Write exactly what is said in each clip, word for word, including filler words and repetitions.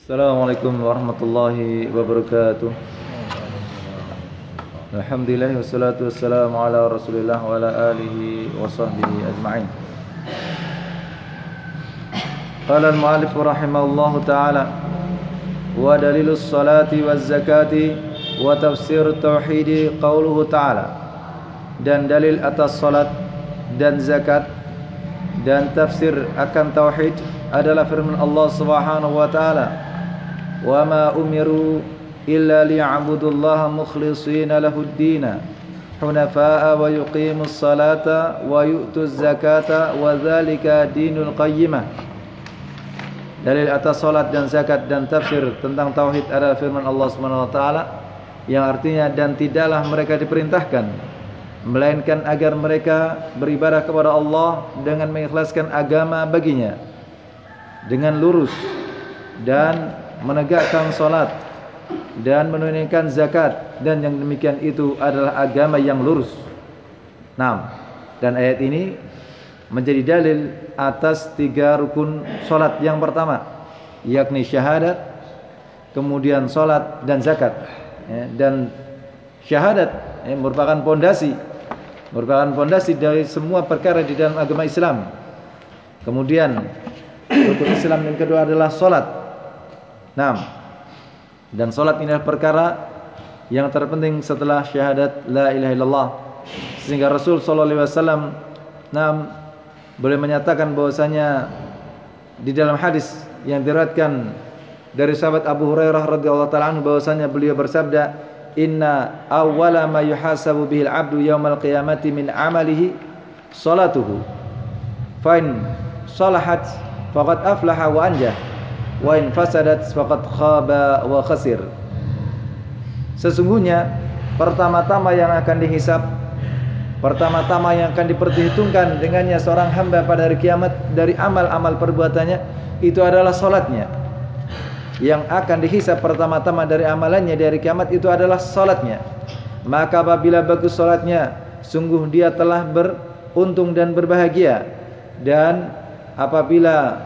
Assalamualaikum warahmatullahi wabarakatuh. Alhamdulillah wassalatu wassalamu ala Rasulillah wa ala alihi wa sahbihi ajma'in. Qala al-mu'allif rahimahullahu ta'ala wa dalilus salati waz zakati wa tafsir tauhidi qauluhu ta'ala. Dan dalil atas salat dan zakat dan tafsir akan tauhid adalah firman Allah Subhanahu wa ta'ala, wa ma umiru illa liya'budullaha mukhlishina lahuddin hunafa'a wa yuqimus salata wa yu'tuz zakata wa dzalika dinul qayyimah. Dalil atas salat dan zakat dan tafsir tentang tauhid adalah firman Allah Subhanahu wa taala yang artinya, dan tidaklah mereka diperintahkan melainkan agar mereka beribadah kepada Allah dengan mengikhlaskan agama baginya dengan lurus dan menegakkan salat dan menunaikan zakat, dan yang demikian itu adalah agama yang lurus. Nah, dan ayat ini menjadi dalil atas tiga rukun salat yang pertama, yakni syahadat, kemudian salat dan zakat. Ya, dan syahadat ya, merupakan pondasi, merupakan pondasi dari semua perkara di dalam agama Islam. Kemudian rukun Islam yang kedua adalah salat. Nah, dan salat ini adalah perkara yang terpenting setelah syahadat la ilaha illallah, sehingga Rasul sallallahu alaihi wasallam nah, boleh menyatakan bahwasanya di dalam hadis yang diriwayatkan dari sahabat Abu Hurairah radhiyallahu taala anhu bahwasanya beliau bersabda, inna awwala ma yuhasabu bihil abdu yaumal qiyamati min amalihi salatuhu fa in salahat faqad aflaha wa anjah wa in fasadat faqad khaba wa khasir. Sesungguhnya pertama-tama yang akan dihisab, pertama-tama yang akan diperhitungkan dengannya seorang hamba pada hari kiamat dari amal-amal perbuatannya, itu adalah salatnya. Yang akan dihisab pertama-tama dari amalannya di hari kiamat itu adalah salatnya. Maka apabila bagus salatnya, sungguh dia telah beruntung dan berbahagia. Dan apabila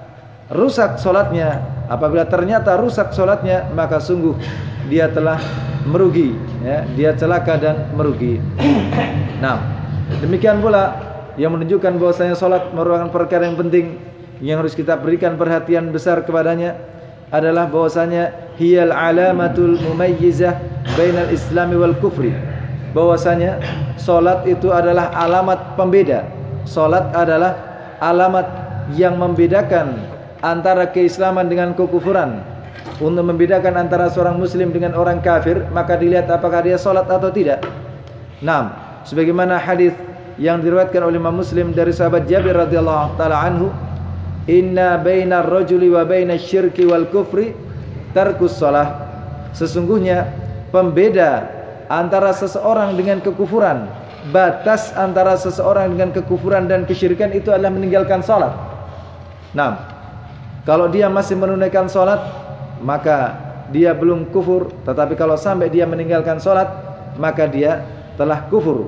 rusak salatnya, apabila ternyata rusak salatnya, maka sungguh dia telah merugi, ya, dia celaka dan merugi. Nah, demikian pula yang menunjukkan bahwasanya salat merupakan perkara yang penting yang harus kita berikan perhatian besar kepadanya adalah bahwasanya hiyal alamatul mumayyizah bainal islami wal kufri. Bahwasanya salat itu adalah alamat pembeda. Salat adalah alamat yang membedakan antara keislaman dengan kekufuran. Untuk membedakan antara seorang muslim dengan orang kafir, maka dilihat apakah dia salat atau tidak. Nah, sebagaimana hadis yang diriwayatkan oleh Imam Muslim dari sahabat Jabir radhiyallahu taala anhu, inna bainar rajuli wa bainasy syirki wal kufri tarkus shalah. Sesungguhnya pembeda antara seseorang dengan kekufuran, batas antara seseorang dengan kekufuran dan kesyirikan itu adalah meninggalkan salat. Nah, kalau dia masih menunaikan salat, maka dia belum kufur. Tetapi kalau sampai dia meninggalkan salat, maka dia telah kufur.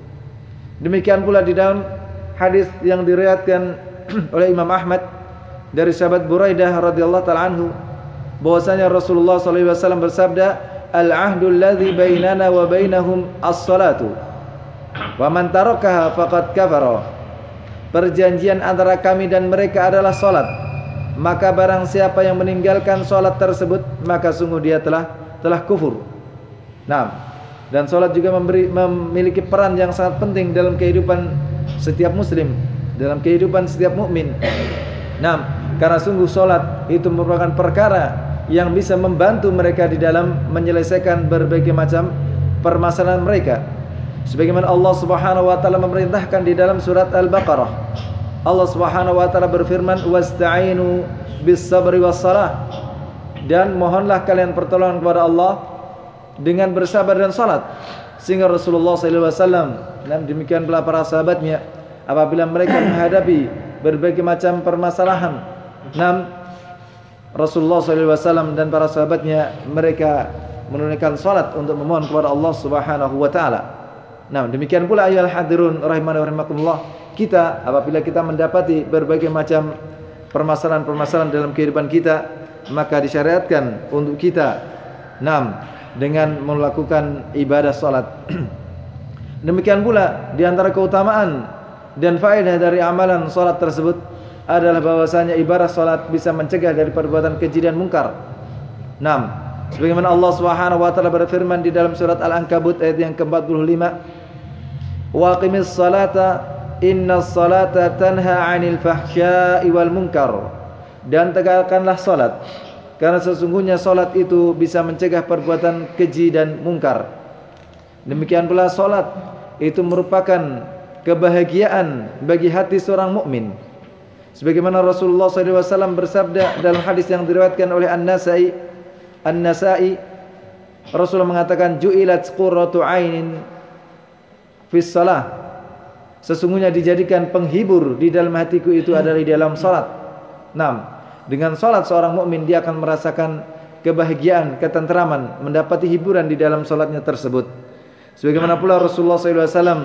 Demikian pula di dalam hadis yang diriwayatkan oleh Imam Ahmad dari sahabat Buraidah radhiyallahu taala anhu, bahwasanya Rasulullah sallallahu alaihi wasallam bersabda, al-ahdu alladzi bainana wa bainahum as-salatu wa man tarakaha faqad kafara. Perjanjian antara kami dan mereka adalah salat, maka barang siapa yang meninggalkan salat tersebut, maka sungguh dia telah telah kufur. Nah, dan salat juga memberi, memiliki peran yang sangat penting dalam kehidupan setiap muslim, dalam kehidupan setiap mukmin. Nah, karena sungguh salat itu merupakan perkara yang bisa membantu mereka di dalam menyelesaikan berbagai macam permasalahan mereka. Sebagaimana Allah Subhanahu wa taala memerintahkan di dalam surat Al-Baqarah. Allah Subhanahu wa taala berfirman, wasta'inu bis-sabri was-salah. Dan mohonlah kalian pertolongan kepada Allah dengan bersabar dan salat. Sehingga Rasulullah sallallahu alaihi wasallam dan demikian pula para sahabatnya, apabila mereka menghadapi berbagai macam permasalahan, nam Rasulullah sallallahu alaihi wasallam dan para sahabatnya mereka menunaikan salat untuk memohon kepada Allah Subhanahu wa taala. Nah, demikian pula ayyuhal hadirun rahimani wa rahimakumullah, kita apabila kita mendapati berbagai macam permasalahan-permasalahan dalam kehidupan kita, maka disyariatkan untuk kita enam dengan melakukan ibadah salat. Demikian pula di antara keutamaan dan faedah dari amalan salat tersebut adalah bahwasanya ibadah salat bisa mencegah dari perbuatan keji dan mungkar. enam. Sebagaimana Allah Subhanahu wa taala berfirman di dalam surat Al-Ankabut ayat yang ke empat puluh lima, "Wa aqimis salata innas salata tanha 'anil fahsya'i wal munkar." Dan tegakkanlah salat, karena sesungguhnya salat itu bisa mencegah perbuatan keji dan mungkar. Demikian pula salat itu merupakan kebahagiaan bagi hati seorang mukmin. Sebagaimana Rasulullah shallallahu alaihi wasallam bersabda dalam hadis yang diriwayatkan oleh An-Nasa'i, An-Nasa'i Rasulullah mengatakan, "Ju'ilat qurratu 'ainin fis shalah." Sesungguhnya dijadikan penghibur di dalam hatiku itu adalah di dalam salat. enam. Dengan salat seorang mukmin dia akan merasakan kebahagiaan, ketentraman, mendapati hiburan di dalam salatnya tersebut. Sebagaimana pula Rasulullah shallallahu alaihi wasallam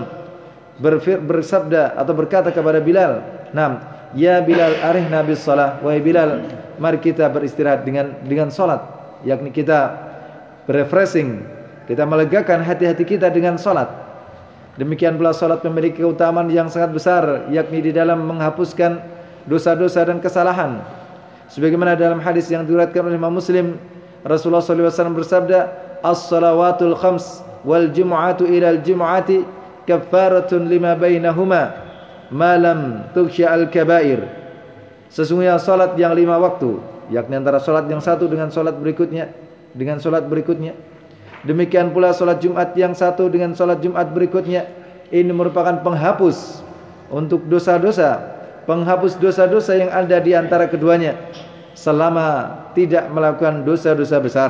bersabda atau berkata kepada Bilal, "Nam, ya Bilal, arihna bis shalah." Wahai Bilal, mari kita beristirahat dengan dengan salat, yakni kita refreshing, kita melegakan hati-hati kita dengan salat. Demikian pula salat memiliki keutamaan yang sangat besar, yakni di dalam menghapuskan dosa-dosa dan kesalahan. Sebagaimana dalam hadis yang diriwayatkan oleh Imam Muslim, Rasulullah shallallahu alaihi wasallam bersabda, "As-salawatul khams wal jumu'atu ilal jumu'ati kaffaratun lima bainahuma ma lam tughsha al-kaba'ir." Sesungguhnya salat yang lima waktu, yakni antara salat yang satu dengan salat berikutnya, dengan salat berikutnya. Demikian pula salat Jumat yang satu dengan salat Jumat berikutnya, ini merupakan penghapus untuk dosa-dosa, penghapus dosa-dosa yang ada di antara keduanya selama tidak melakukan dosa-dosa besar.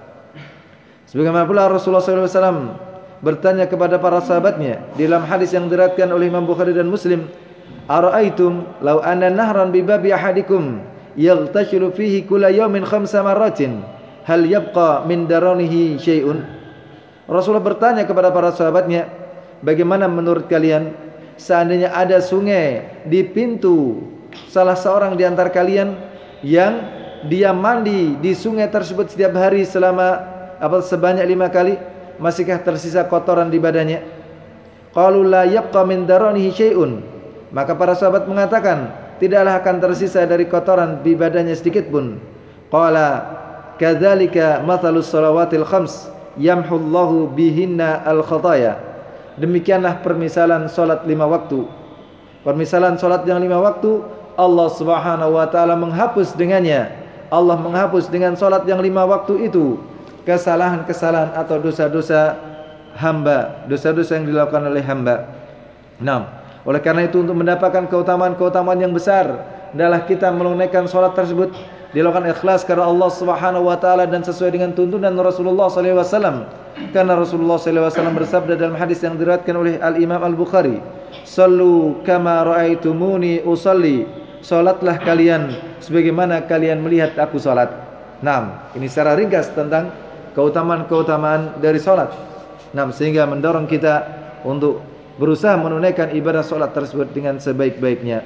Sebagaimana pula Rasulullah shallallahu alaihi wasallam bertanya kepada para sahabatnya di dalam hadis yang diriwayatkan oleh Imam Bukhari dan Muslim, "Ara'aitum law anna nahran bi babi ahadikum yaghtashilu fihi kulla yawmin khamsa marratin hal yabqa min daranihi syai'un?" Rasulullah bertanya kepada para sahabatnya, bagaimana menurut kalian seandainya ada sungai di pintu salah seorang di antara kalian yang dia mandi di sungai tersebut setiap hari selama apa sebanyak lima kali, masihkah tersisa kotoran di badannya? Qalu la yabqa min daranihi syai'un. Maka para sahabat mengatakan, tidaklah akan tersisa dari kotoran di badannya sedikit pun. Qala kadzalika mathalus shalawatil khams yamhullahu bihinna al khataya. Demikianlah permisalan salat lima waktu. Permisalan salat yang lima waktu, Allah Subhanahu wa taala menghapus dengannya. Allah menghapus dengan salat yang lima waktu itu kesalahan-kesalahan atau dosa-dosa hamba, dosa-dosa yang dilakukan oleh hamba. enam. Oleh karena itu untuk mendapatkan keutamaan-keutamaan yang besar adalah kita menunaikan salat tersebut dilakukan ikhlas karena Allah Subhanahu wa taala dan sesuai dengan tuntunan Rasulullah sallallahu alaihi wasallam. Karena Rasulullah sallallahu alaihi wasallam bersabda dalam hadis yang diriwayatkan oleh Al-Imam Al-Bukhari, "Shallu kama ra'aitumuni usalli." Salatlah kalian sebagaimana kalian melihat aku salat. enam. Ini secara ringkas tentang keutamaan-keutamaan dari salat. enam. Sehingga mendorong kita untuk berusaha menunaikan ibadah salat tersebut dengan sebaik-baiknya.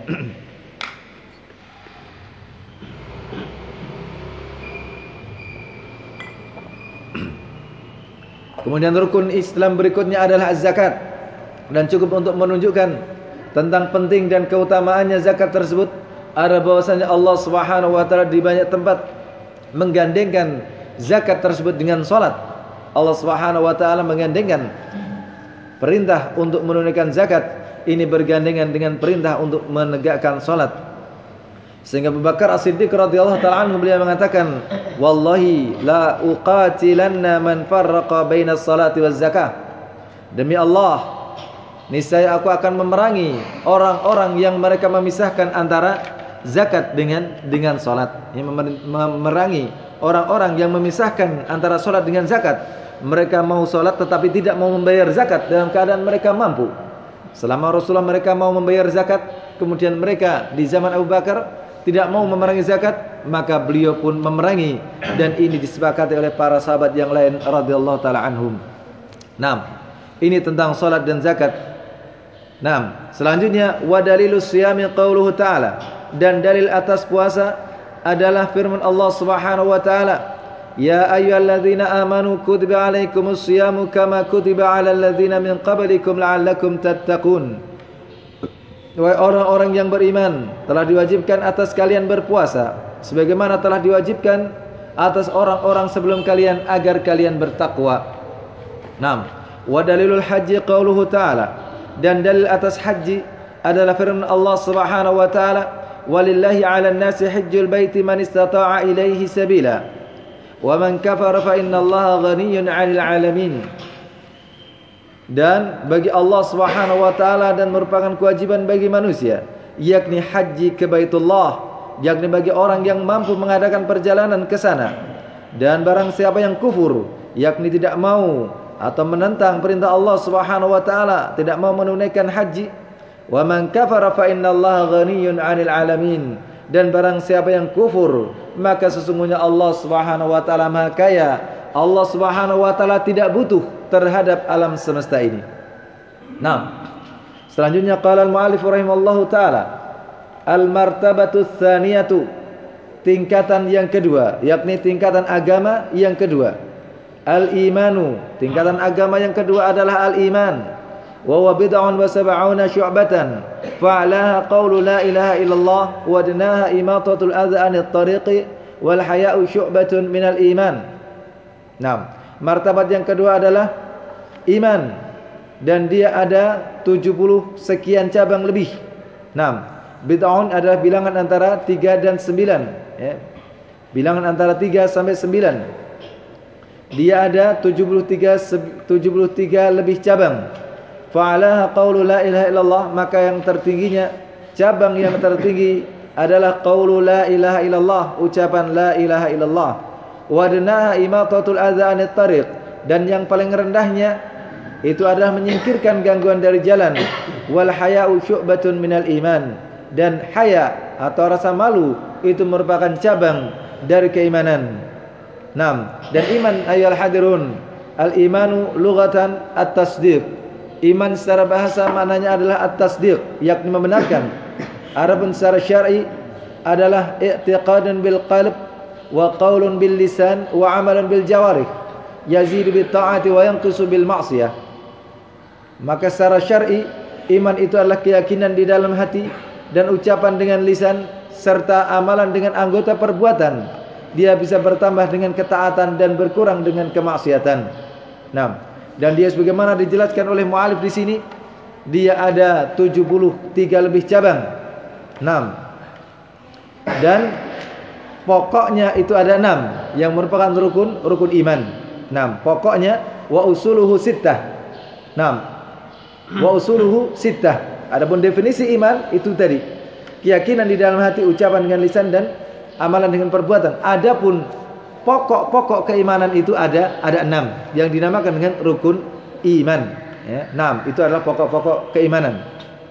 Kemudian rukun Islam berikutnya adalah zakat. Dan cukup untuk menunjukkan tentang penting dan keutamaannya zakat tersebut ada bahwasanya Allah Subhanahu wa taala di banyak tempat menggandengkan zakat tersebut dengan salat. Allah Subhanahu wa taala menggandengkan perintah untuk menunaikan zakat ini bergandengan dengan perintah untuk menegakkan salat. Sehingga Abu Bakar As-Siddiq radhiyallahu ta'ala anhu beliau mengatakan, "Wallahi la uqatilanna man farraqa baina as-salati waz zakah." Demi Allah, niscaya aku akan memerangi orang-orang yang mereka memisahkan antara zakat dengan dengan salat. Yang memerangi orang-orang yang memisahkan antara salat dengan zakat. Mereka mau salat tetapi tidak mau membayar zakat dalam keadaan mereka mampu. Selama Rasulullah mereka mau membayar zakat, kemudian mereka di zaman Abu Bakar tidak mau memerangi zakat, maka beliau pun memerangi, dan ini disepakati oleh para sahabat yang lain radhiyallahu taala anhum. enam. Ini tentang salat dan zakat. enam. Selanjutnya wa dalilus siyami qauluhu ta'ala, dan dalil atas puasa adalah firman Allah Subhanahu wa taala, "Ya ayyuhalladzina amanu kutiba alaikumus syiyamu kama kutiba alal ladzina min qablikum la'allakum tattaqun." Wahai orang-orang yang beriman, telah diwajibkan atas kalian berpuasa sebagaimana telah diwajibkan atas orang-orang sebelum kalian agar kalian bertakwa. Naam. Wa dalilul haji qauluhu ta'ala, dan dalil atas haji adalah firman Allah Subhanahu wa taala, "Walillahi 'alan nasi hajjul baiti man istata'a ilaihi sabila wa man kafara fa innallaha ghaniyyun 'anil 'alamin." Dan bagi Allah Subhanahu wa taala dan merupakan kewajiban bagi manusia, yakni haji ke Baitullah, yakni bagi orang yang mampu mengadakan perjalanan ke sana. Dan barang siapa yang kufur, yakni tidak mau atau menentang perintah Allah Subhanahu wa taala, tidak mau menunaikan haji, wa man kafara fa innallaha ghaniyyun 'anil 'alamin. Dan barang siapa yang kufur, maka sesungguhnya Allah Subhanahu wa taala Maha Kaya. Allah Subhanahu wa taala tidak butuh terhadap alam semesta ini. Nah, selanjutnya qala al-mu'allif rahimallahu taala, al-martabatu tsaniyatu, tingkatan yang kedua, yakni tingkatan agama yang kedua. Al-imanu, tingkatan agama yang kedua adalah al-iman. Wa huwa bid'un wa sab'una syu'batan, fa'alaha qawlu la ilaha illallah wa adnaha imatatul adza 'anil tariqi wal haya'u syu'batun minal iman. Nah, martabat yang kedua adalah iman, dan dia ada tujuh puluh sekian cabang lebih. Nah, bid'un adalah bilangan antara tiga dan sembilan, ya. Bilangan antara tiga sampai sembilan. Dia ada tujuh puluh tiga tujuh puluh tiga lebih cabang. Fa'alaha qaulu la ilaha illallah, maka yang tertingginya, cabang yang tertinggi adalah qaulu la ilaha illallah, ucapan la ilaha illallah. Wa adnaha imatatul adza 'anit tariq, dan yang paling rendahnya itu adalah menyingkirkan gangguan dari jalan. Wal haya'u syu'batun minal iman, dan haya atau rasa malu itu merupakan cabang dari keimanan. Naam, dan iman ayyuhal hadirun, al-imanu lughatan at-tasdiq. Iman secara bahasa maknanya adalah at-tasdiq, yakni membenarkan. Adapun secara syar'i adalah i'tiqadun bil qalb wa qaulun bil lisan wa amalun bil jawarih, yazidu bit ta'ati wa yanqusu bil ma'siyah. Maka secara syar'i, iman itu adalah keyakinan di dalam hati dan ucapan dengan lisan serta amalan dengan anggota perbuatan. Dia bisa bertambah dengan ketaatan dan berkurang dengan kemaksiatan. Nah, dan dia sebagaimana dijelaskan oleh mu'alif di sini, dia ada tujuh puluh tiga lebih cabang. enam. Dan pokoknya itu ada enam yang merupakan rukun rukun iman. enam. Pokoknya wa usuluhu sittah. enam. Wa usuluhu sittah. Adapun definisi iman itu tadi, keyakinan di dalam hati, ucapan dengan lisan, dan amalan dengan perbuatan. Adapun pokok-pokok keimanan itu ada ada enam yang dinamakan dengan rukun iman. Ya, enam itu adalah pokok-pokok keimanan.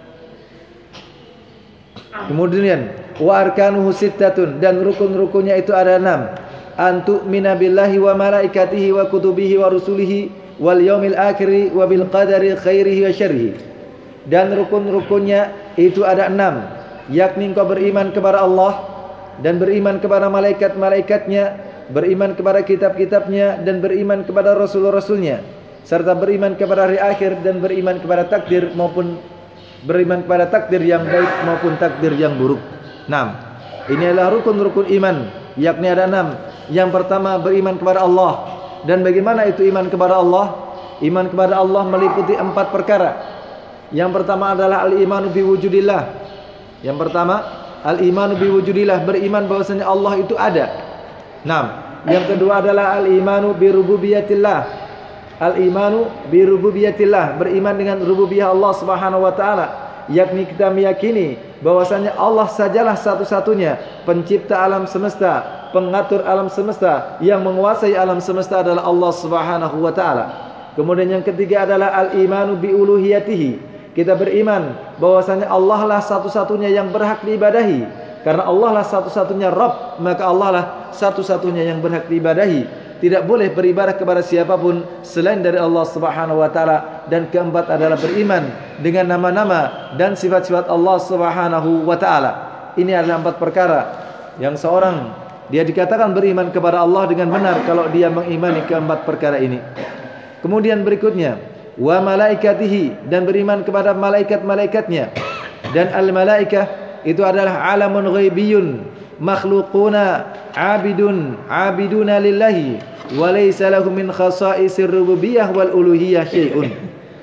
Kemudian wa arkanuhu sittatun, dan rukun-rukunnya itu ada enam. Antu mina billahi wa malaikatihi wa kutubihi wa rusulihi wal yaumil akhiri wa bil qadari khairihi wa syarrihi. Dan rukun-rukunnya itu ada enam, yakni engkau beriman kepada Allah dan beriman kepada malaikat-malaikatnya, beriman kepada kitab-kitabnya, dan beriman kepada rasul-rasulnya, serta beriman kepada hari akhir, dan beriman kepada takdir maupun beriman kepada takdir yang baik maupun takdir yang buruk. Enam. Ini adalah rukun-rukun iman, yakni ada enam. Yang pertama, beriman kepada Allah. Dan bagaimana itu iman kepada Allah? Iman kepada Allah meliputi empat perkara. Yang pertama adalah al-imanu biwujudillah. Yang pertama, al-imanu biwujudillah, beriman bahwasanya Allah itu ada. Enam. Yang kedua adalah al-imanu birububiyatillah. Al-imanu birububiyatillah, beriman dengan rububiyah Allah Subhanahu wa taala, yakni kita meyakini bahwasanya Allah sajalah satu-satunya pencipta alam semesta, pengatur alam semesta, yang menguasai alam semesta adalah Allah Subhanahu wa taala. Kemudian yang ketiga adalah al-imanu biuluhiyatihi. Kita beriman bahwasanya Allah lah satu-satunya yang berhak diibadahi. Karena Allah lah satu-satunya Rabb, maka Allah lah satu-satunya yang berhak diibadahi. Tidak boleh beribadah kepada siapapun selain dari Allah Subhanahu wa taala. Dan keempat adalah beriman dengan nama-nama dan sifat-sifat Allah Subhanahu wa taala. Ini adalah empat perkara yang seorang dia dikatakan beriman kepada Allah dengan benar kalau dia mengimani keempat perkara ini. Kemudian berikutnya, wa malaikatihi, dan beriman kepada malaikat-malaikatnya. Dan al-malaikah itu adalah alamun ghaibiyun makhluquna abidun abiduna lillahi wa laysa lahum min khasa'isir rububiyyah wal uluhiyyah syai'un.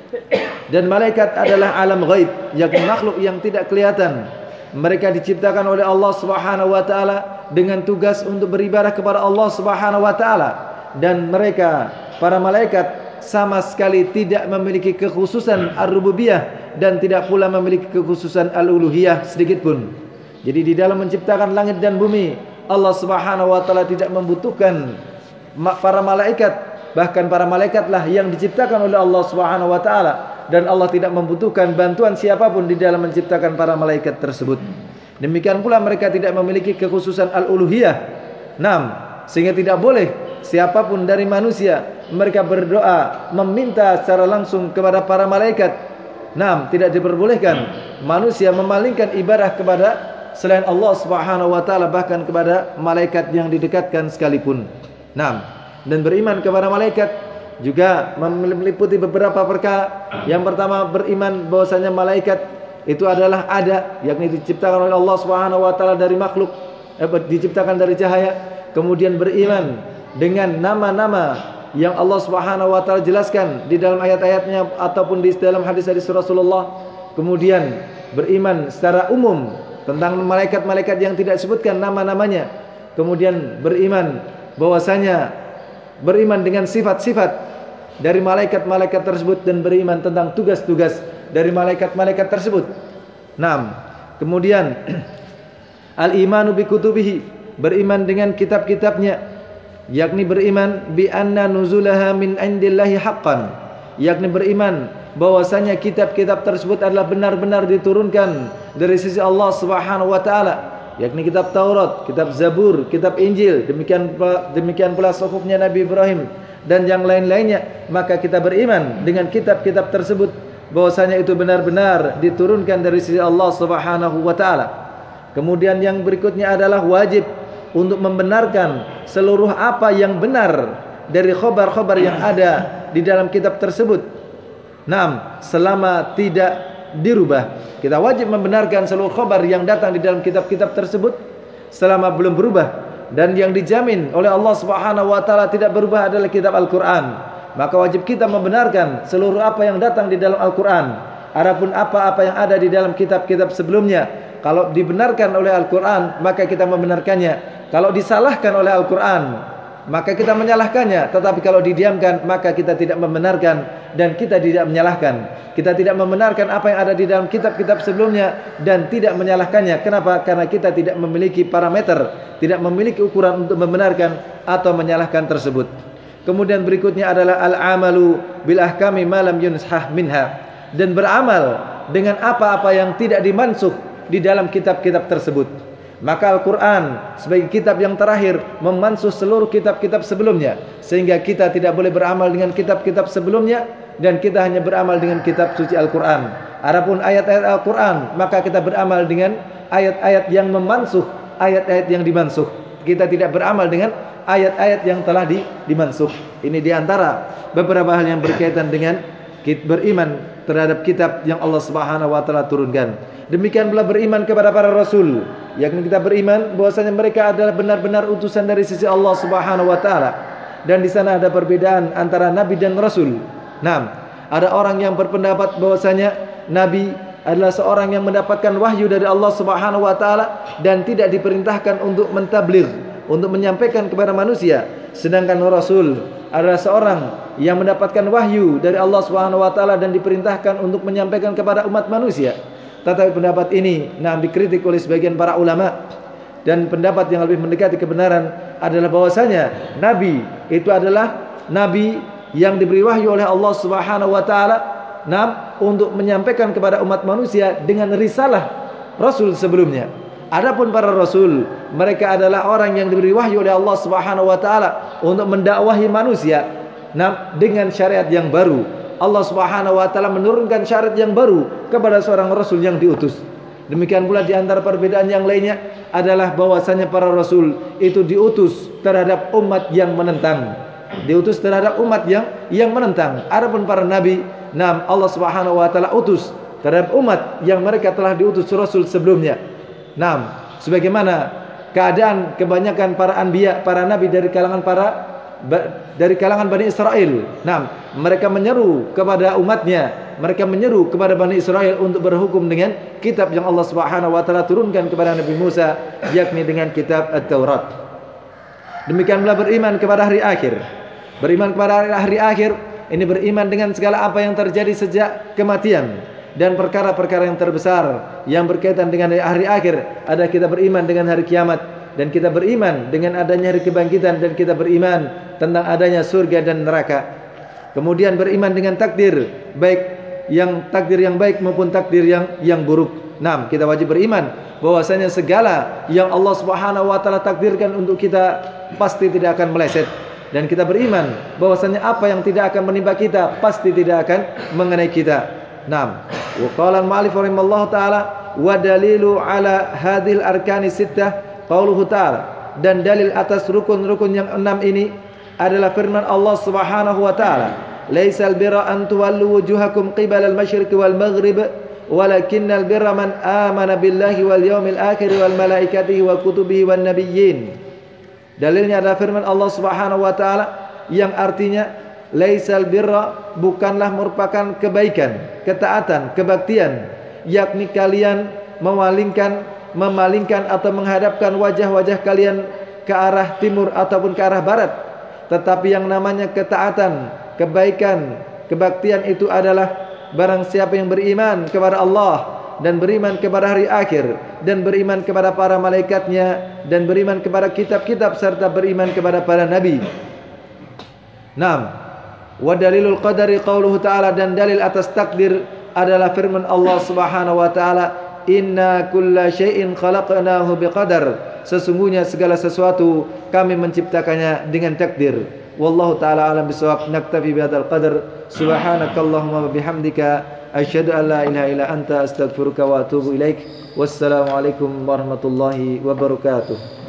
Dan malaikat adalah alam ghaib, yakni makhluk yang tidak kelihatan. Mereka diciptakan oleh Allah Subhanahu wa taala dengan tugas untuk beribadah kepada Allah Subhanahu wa taala, dan mereka para malaikat sama sekali tidak memiliki kekhususan ar-rububiyah dan tidak pula memiliki kekhususan al-uluhiyah sedikit pun. Jadi di dalam menciptakan langit dan bumi, Allah Subhanahu wa taala tidak membutuhkan para malaikat, bahkan para malaikatlah yang diciptakan oleh Allah Subhanahu wa taala, dan Allah tidak membutuhkan bantuan siapapun di dalam menciptakan para malaikat tersebut. Demikian pula mereka tidak memiliki kekhususan al-uluhiyah. Naam, sehingga tidak boleh siapapun dari manusia mereka berdoa meminta secara langsung kepada para malaikat. Naam, tidak diperbolehkan manusia memalingkan ibadah kepada selain Allah Subhanahu wa taala, bahkan kepada malaikat yang didekatkan sekalipun. Naam, dan beriman kepada malaikat juga meliputi beberapa perkara. Yang pertama, beriman bahwasanya malaikat itu adalah ada, yakni diciptakan oleh Allah Subhanahu wa taala dari makhluk, eh, diciptakan dari cahaya. Kemudian beriman dengan nama-nama yang Allah Subhanahu wa taala jelaskan di dalam ayat-ayatnya ataupun di dalam hadis-hadis Rasulullah. Kemudian beriman secara umum tentang malaikat-malaikat yang tidak disebutkan nama-namanya. Kemudian beriman bahwasanya beriman dengan sifat-sifat dari malaikat-malaikat tersebut, dan beriman tentang tugas-tugas dari malaikat-malaikat tersebut. Naam. Kemudian al-imanu bi kutubihi, beriman dengan kitab-kitabnya, yakni beriman bi anna nuzulaha min indillahi haqqan, yakni beriman bahwasanya kitab-kitab tersebut adalah benar-benar diturunkan dari sisi Allah Subhanahu wa taala, yakni kitab Taurat, kitab Zabur, kitab Injil, demikian demikian pula suhufnya Nabi Ibrahim dan yang lain-lainnya. Maka kita beriman dengan kitab-kitab tersebut bahwasanya itu benar-benar diturunkan dari sisi Allah Subhanahu wa taala. Kemudian yang berikutnya adalah wajib untuk membenarkan seluruh apa yang benar dari khabar-khabar yang ada di dalam kitab tersebut. Naam, selama tidak dirubah. Kita wajib membenarkan seluruh khabar yang datang di dalam kitab-kitab tersebut selama belum berubah. Dan yang dijamin oleh Allah Subhanahu wa taala tidak berubah adalah kitab Al-Qur'an. Maka wajib kita membenarkan seluruh apa yang datang di dalam Al-Qur'an. Adapun apa-apa yang ada di dalam kitab-kitab sebelumnya, kalau dibenarkan oleh Al-Qur'an, maka kita membenarkannya. Kalau disalahkan oleh Al-Qur'an, maka kita menyalahkannya. Tetapi kalau didiamkan, maka kita tidak membenarkan dan kita tidak menyalahkan. Kita tidak membenarkan apa yang ada di dalam kitab-kitab sebelumnya dan tidak menyalahkannya. Kenapa? Karena kita tidak memiliki parameter, tidak memiliki ukuran untuk membenarkan atau menyalahkan tersebut. Kemudian berikutnya adalah al-amalu bil ahkami ma lam yunshah minha, dan beramal dengan apa-apa yang tidak dimansuh di dalam kitab-kitab tersebut. Maka Al-Quran sebagai kitab yang terakhir memansuh seluruh kitab-kitab sebelumnya, sehingga kita tidak boleh beramal dengan kitab-kitab sebelumnya, dan kita hanya beramal dengan kitab suci Al-Quran. Adapun ayat-ayat Al-Quran, maka kita beramal dengan ayat-ayat yang memansuh ayat-ayat yang dimansuh. Kita tidak beramal dengan ayat-ayat yang telah di, dimansuh. Ini diantara beberapa hal yang berkaitan dengan beriman terhadap kitab yang Allah Subhanahu wa taala turunkan. Demikian pula beriman kepada para rasul, yakni kita beriman bahwasanya mereka adalah benar-benar utusan dari sisi Allah Subhanahu wa taala. Dan di sana ada perbedaan antara nabi dan rasul. Naam, ada orang yang berpendapat bahwasanya nabi adalah seorang yang mendapatkan wahyu dari Allah Subhanahu wa taala dan tidak diperintahkan untuk mentabligh, untuk menyampaikan kepada manusia. Sedangkan rasul adalah seorang yang mendapatkan wahyu dari Allah Subhanahu wa taala dan diperintahkan untuk menyampaikan kepada umat manusia. Tetapi pendapat ini nah dikritik oleh sebagian para ulama, dan pendapat yang lebih mendekati kebenaran adalah bahwasanya nabi itu adalah nabi yang diberi wahyu oleh Allah Subhanahu wa taala nah untuk menyampaikan kepada umat manusia dengan risalah rasul sebelumnya. Adapun para rasul, mereka adalah orang yang diberi wahyu oleh Allah Subhanahu wa taala untuk mendakwahi manusia nah dengan syariat yang baru. Allah Subhanahu wa taala menurunkan syariat yang baru kepada seorang rasul yang diutus. Demikian pula di antara perbedaan yang lainnya adalah bahwasanya para rasul itu diutus terhadap umat yang menentang. Diutus terhadap umat yang yang menentang. Adapun para nabi, nam Allah Subhanahu wa taala utus terhadap umat yang mereka telah diutus rasul sebelumnya. Nam, sebagaimana keadaan kebanyakan para anbiya, para nabi dari kalangan para dari kalangan Bani Israel. Nam, mereka menyeru kepada umatnya, mereka menyeru kepada Bani Israel untuk berhukum dengan kitab yang Allah Subhanahu wa taala turunkan kepada Nabi Musa, yakni dengan kitab At-Taurat. Demikian pula beriman kepada hari akhir. Beriman kepada hari akhir ini beriman dengan segala apa yang terjadi sejak kematian dan perkara-perkara yang terbesar yang berkaitan dengan hari akhir. Ada kita beriman dengan hari kiamat, dan kita beriman dengan adanya hari kebangkitan, dan kita beriman tentang adanya surga dan neraka. Kemudian beriman dengan takdir, baik yang takdir yang baik maupun takdir yang yang buruk. Naam, kita wajib beriman bahwasanya segala yang Allah Subhanahu wa taala takdirkan untuk kita pasti tidak akan meleset, dan kita beriman bahwasanya apa yang tidak akan menimpa kita pasti tidak akan mengenai kita. Naam. Wa qala al-mu'allif rahimallahu taala wa dalilu ala hadhil arkani sittah qauluhu ta'ala, dan dalil atas rukun-rukun yang enam ini adalah firman Allah Subhanahu wa taala, laisal birra an tuwallu wujuhakum qibala al-masyriq wal maghrib walakinnal birra man amana billahi wal yawmil akhir wal malaikatihi wa kutubihi wan nabiyyin. Dalilnya adalah firman Allah Subhanahu wa taala yang artinya laisal birra, bukanlah merupakan kebaikan, ketaatan, kebaktian, yakni kalian memalingkan memalingkan atau menghadapkan wajah-wajah kalian ke arah timur ataupun ke arah barat. Tetapi yang namanya ketaatan, kebaikan, kebaktian itu adalah barang siapa yang beriman kepada Allah dan beriman kepada hari akhir dan beriman kepada para malaikatnya dan beriman kepada kitab-kitab serta beriman kepada para nabi. Naam. Wa dalilul qadari qauluhu ta'ala, dan dalil atas takdir adalah firman Allah Subhanahu wa taala, inna kulla syai'in khalaqnahu biqadar, sesungguhnya segala sesuatu kami menciptakannya dengan takdir. Wallahu taala alam bisawab. Naktafi bihadzal qadar. Subhanakallahumma wa bihamdika asyhadu an la ilaha illa anta astaghfiruka wa atubu ilaik. Wassalamu alaikum warahmatullahi wabarakatuh.